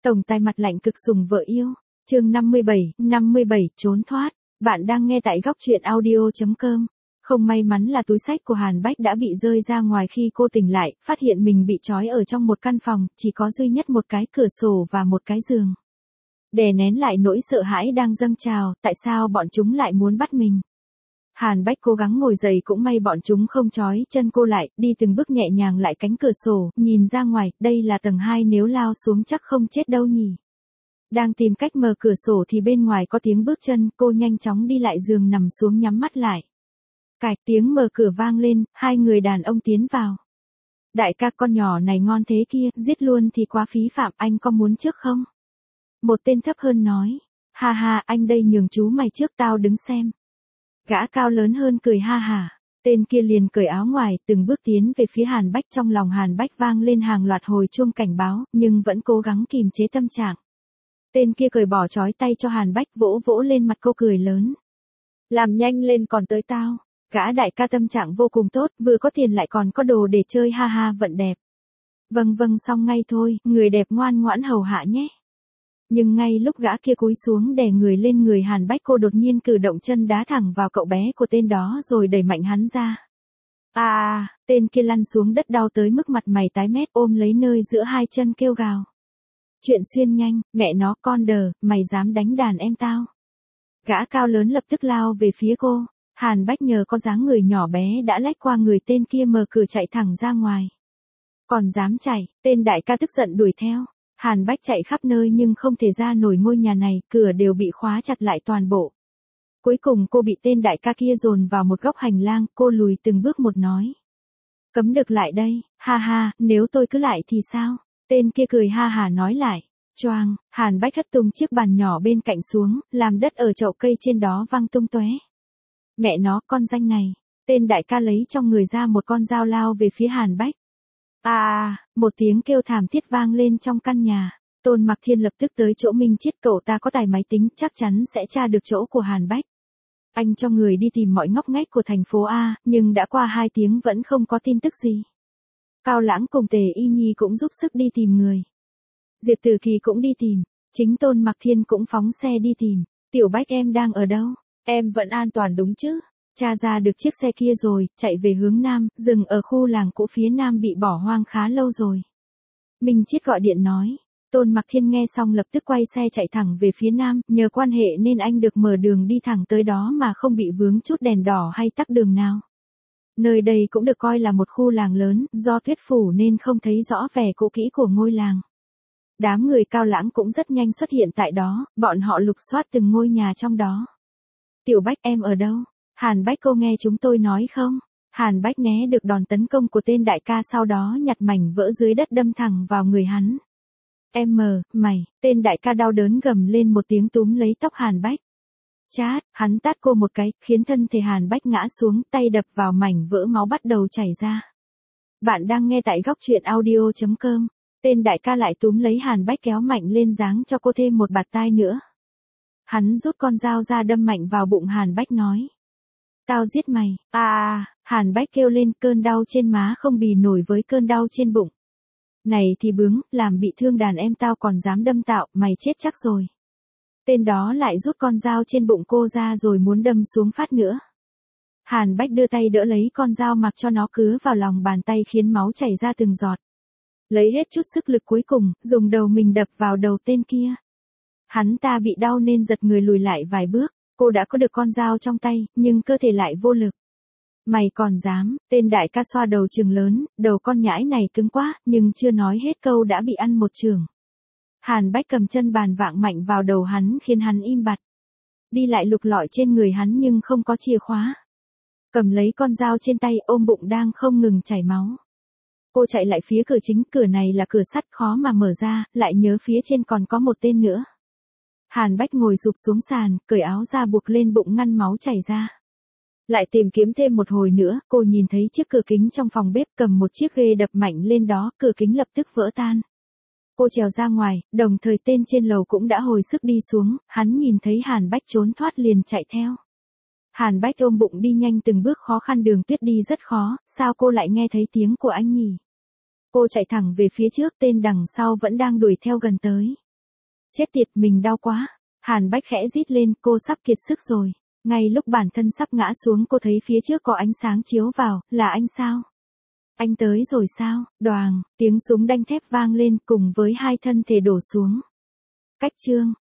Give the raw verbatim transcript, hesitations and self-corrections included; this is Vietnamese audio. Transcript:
Tổng tài mặt lạnh cực sủng vợ yêu. Chương năm mươi bảy, năm mươi bảy, trốn thoát. Bạn đang nghe tại góc truyện audio chấm com. Không may mắn là túi xách của Hàn Bách đã bị rơi ra ngoài khi cô tỉnh lại, phát hiện mình bị trói ở trong một căn phòng, chỉ có duy nhất một cái cửa sổ và một cái giường. Đè nén lại nỗi sợ hãi đang dâng trào, tại sao bọn chúng lại muốn bắt mình? Hàn Bách cố gắng ngồi dậy, cũng may bọn chúng không trói chân cô lại, đi từng bước nhẹ nhàng lại cánh cửa sổ, nhìn ra ngoài, đây là tầng hai, nếu lao xuống chắc không chết đâu nhỉ. Đang tìm cách mở cửa sổ thì bên ngoài có tiếng bước chân, cô nhanh chóng đi lại giường nằm xuống nhắm mắt lại. Cạch, tiếng mở cửa vang lên, hai người đàn ông tiến vào. Đại ca, con nhỏ này ngon thế kia, giết luôn thì quá phí phạm, anh có muốn trước không? Một tên thấp hơn nói. Ha ha, anh đây, nhường chú mày trước, tao đứng xem. Gã cao lớn hơn cười ha hả. Tên kia liền cởi áo ngoài, từng bước tiến về phía Hàn Bách. Trong lòng Hàn Bách vang lên hàng loạt hồi chuông cảnh báo, nhưng vẫn cố gắng kìm chế tâm trạng. Tên kia cởi bỏ trói tay cho Hàn Bách, vỗ vỗ lên mặt cô cười lớn. Làm nhanh lên còn tới tao. Gã đại ca tâm trạng vô cùng tốt, vừa có tiền lại còn có đồ để chơi, ha ha, vận đẹp. Vâng vâng, xong ngay thôi, người đẹp ngoan ngoãn hầu hạ nhé. Nhưng ngay lúc gã kia cúi xuống đè người lên người Hàn Bách, cô đột nhiên cử động chân đá thẳng vào cậu bé của tên đó rồi đẩy mạnh hắn ra. À, tên kia lăn xuống đất đau tới mức mặt mày tái mét, ôm lấy nơi giữa hai chân kêu gào. Chuyện xuyên nhanh, mẹ nó, con đờ, mày dám đánh đàn em tao. Gã cao lớn lập tức lao về phía cô. Hàn Bách nhờ có dáng người nhỏ bé đã lách qua người tên kia, mở cửa chạy thẳng ra ngoài. Còn dám chạy, tên đại ca tức giận đuổi theo. Hàn Bách chạy khắp nơi nhưng không thể ra nổi ngôi nhà này, cửa đều bị khóa chặt lại toàn bộ. Cuối cùng cô bị tên đại ca kia dồn vào một góc hành lang, cô lùi từng bước một nói. Cấm được lại đây, ha ha, nếu tôi cứ lại thì sao? Tên kia cười ha hả nói lại. Choang, Hàn Bách hất tung chiếc bàn nhỏ bên cạnh xuống, làm đất ở chậu cây trên đó văng tung tóe. Mẹ nó, con danh này. Tên đại ca lấy trong người ra một con dao lao về phía Hàn Bách. À, một tiếng kêu thảm thiết vang lên trong căn nhà. Tôn Mặc Thiên lập tức tới chỗ Minh Chiết, cậu ta có tài máy tính, chắc chắn sẽ tra được chỗ của Hàn Bách. Anh cho người đi tìm mọi ngóc ngách của thành phố A, nhưng đã qua hai tiếng vẫn không có tin tức gì. Cao Lãng cùng Tề Y Nhi cũng giúp sức đi tìm người. Diệp Tử Kỳ cũng đi tìm, chính Tôn Mặc Thiên cũng phóng xe đi tìm. Tiểu Bách, em đang ở đâu? Em vẫn an toàn đúng chứ? Tra ra được chiếc xe kia rồi, chạy về hướng Nam, dừng ở khu làng cũ phía Nam, bị bỏ hoang khá lâu rồi. Minh Chiết gọi điện nói. Tôn Mặc Thiên nghe xong lập tức quay xe chạy thẳng về phía Nam, nhờ quan hệ nên anh được mở đường đi thẳng tới đó mà không bị vướng chút đèn đỏ hay tắc đường nào. Nơi đây cũng được coi là một khu làng lớn, do tuyết phủ nên không thấy rõ vẻ cũ kỹ của ngôi làng. Đám người Cao Lãng cũng rất nhanh xuất hiện tại đó, bọn họ lục soát từng ngôi nhà trong đó. Tiểu Bách, em ở đâu? Hàn Bách, cô nghe chúng tôi nói không? Hàn Bách né được đòn tấn công của tên đại ca, sau đó nhặt mảnh vỡ dưới đất đâm thẳng vào người hắn. Em mờ, mày, tên đại ca đau đớn gầm lên một tiếng, túm lấy tóc Hàn Bách. Chát, hắn tát cô một cái, khiến thân thể Hàn Bách ngã xuống, tay đập vào mảnh vỡ, máu bắt đầu chảy ra. Bạn đang nghe tại góc truyện audio chấm com. Tên đại ca lại túm lấy Hàn Bách kéo mạnh lên, giáng cho cô thêm một bạt tai nữa. Hắn rút con dao ra đâm mạnh vào bụng Hàn Bách nói. Tao giết mày. À, Hàn Bách kêu lên, cơn đau trên má không bì nổi với cơn đau trên bụng. Này thì bướng, làm bị thương đàn em tao còn dám đâm tạo, mày chết chắc rồi. Tên đó lại rút con dao trên bụng cô ra rồi muốn đâm xuống phát nữa. Hàn Bách đưa tay đỡ lấy con dao, mặc cho nó cứa vào lòng bàn tay khiến máu chảy ra từng giọt. Lấy hết chút sức lực cuối cùng, dùng đầu mình đập vào đầu tên kia. Hắn ta bị đau nên giật người lùi lại vài bước, cô đã có được con dao trong tay, nhưng cơ thể lại vô lực. Mày còn dám, tên đại ca xoa đầu trừng lớn, đầu con nhãi này cứng quá, nhưng chưa nói hết câu đã bị ăn một chưởng. Hàn Bách cầm chân bàn vạng mạnh vào đầu hắn khiến hắn im bặt. Đi lại lục lọi trên người hắn nhưng không có chìa khóa. Cầm lấy con dao trên tay, ôm bụng đang không ngừng chảy máu. Cô chạy lại phía cửa chính, cửa này là cửa sắt khó mà mở ra, lại nhớ phía trên còn có một tên nữa. Hàn Bách ngồi sụp xuống sàn, cởi áo ra buộc lên bụng ngăn máu chảy ra. Lại tìm kiếm thêm một hồi nữa, cô nhìn thấy chiếc cửa kính trong phòng bếp, cầm một chiếc ghê đập mạnh lên đó, cửa kính lập tức vỡ tan. Cô trèo ra ngoài, đồng thời tên trên lầu cũng đã hồi sức đi xuống, hắn nhìn thấy Hàn Bách trốn thoát liền chạy theo. Hàn Bách ôm bụng đi nhanh từng bước khó khăn, đường tuyết đi rất khó, sao cô lại nghe thấy tiếng của anh nhỉ? Cô chạy thẳng về phía trước, tên đằng sau vẫn đang đuổi theo gần tới. Chết tiệt, mình đau quá. Hàn Bách khẽ rít lên, cô sắp kiệt sức rồi. Ngay lúc bản thân sắp ngã xuống, cô thấy phía trước có ánh sáng chiếu vào, là anh sao? Anh tới rồi sao? Đoàng, tiếng súng đanh thép vang lên cùng với hai thân thể đổ xuống. Cách chương